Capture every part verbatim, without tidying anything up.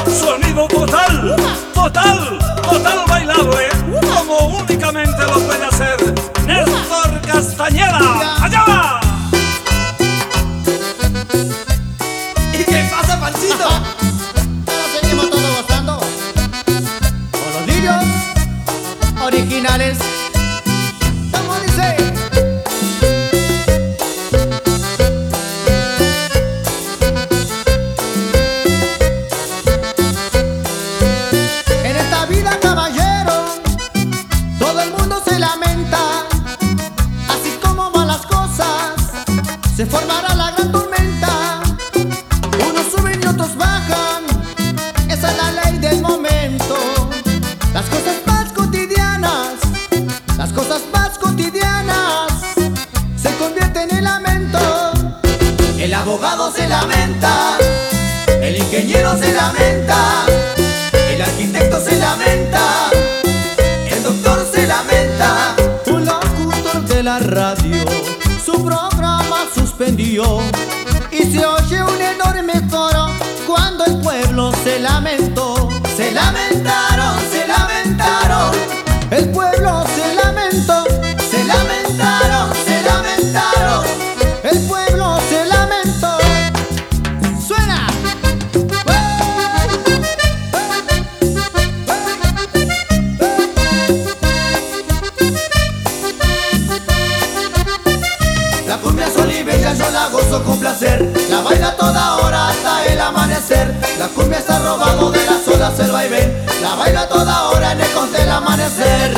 Sonido total, total, total bailable, como únicamente lo puede hacer Néstor Castañeda. ¡Allá va! ¿Y qué pasa, Pancito? Nos seguimos todos gozando con los lirios originales. ¿Cómo dice? En esta vida, caballero, todo el mundo se lamenta. Así como van las cosas, se formará la gran tormenta. Unos suben y otros bajan, esa es la ley del momento. Las cosas más cotidianas, las cosas más cotidianas se convierten en lamento. El abogado se lamenta, el ingeniero se lamenta, el arquitecto se lamenta, el doctor se lamenta. Un locutor de la radio su programa suspendió y se oye un enorme coro cuando el pueblo se lamentó. Se lamentaron, se lamentaron, el pueblo se lamentó. Se lamentaron, se lamentaron, el pueblo se lamentó. ¡Suena! La cumbia solivella yo la gozo con placer, la baila toda hora hasta el amanecer. La cumbia está robado de las olas el vaivén, la baila toda hora en ecos del amanecer.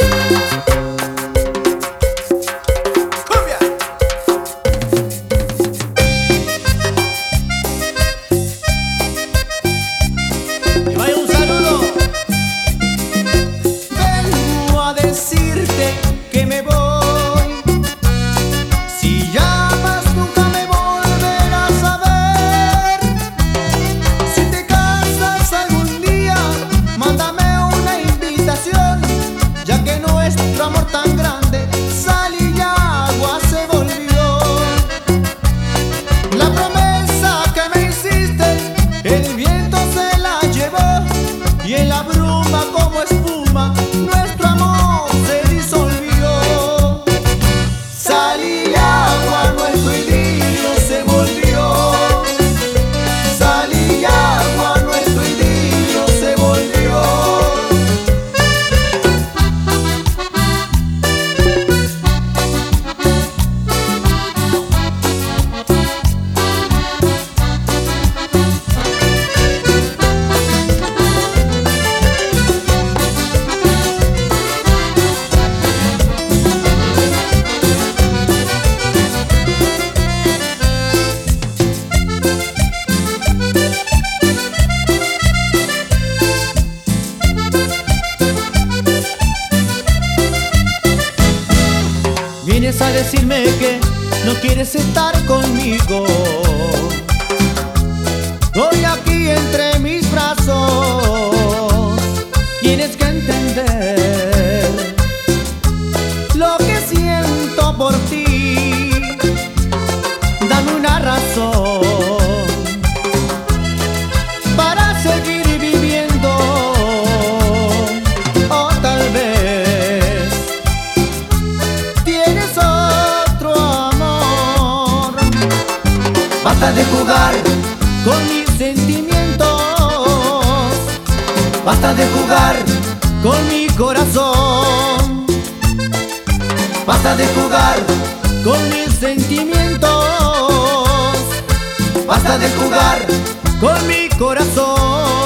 ¡Cumbia! Y vaya un saludo. Vengo a decirte que me voy. Si llamas nunca me volverás a ver. Si te casas algún día, mándame una invitación, ya que nuestro amor tan grande sal y agua se volvió. La promesa que me hiciste, el viento se la llevó, y en la bruma como espuma nuestro amor se disolvió. Sal y agua, nuestro idilio se volvió. Sal y agua, nuestro idilio se volvió. Vienes a decirme que no quieres estar conmigo. Hoy aquí entre mis brazos tienes que entender lo que siento por ti. Dame una razón para seguir viviendo, o tal vez tienes otro amor. Basta de jugar con mis sentimientos, basta de jugar con mi corazón, basta de jugar con mis sentimientos, basta de jugar con mi corazón.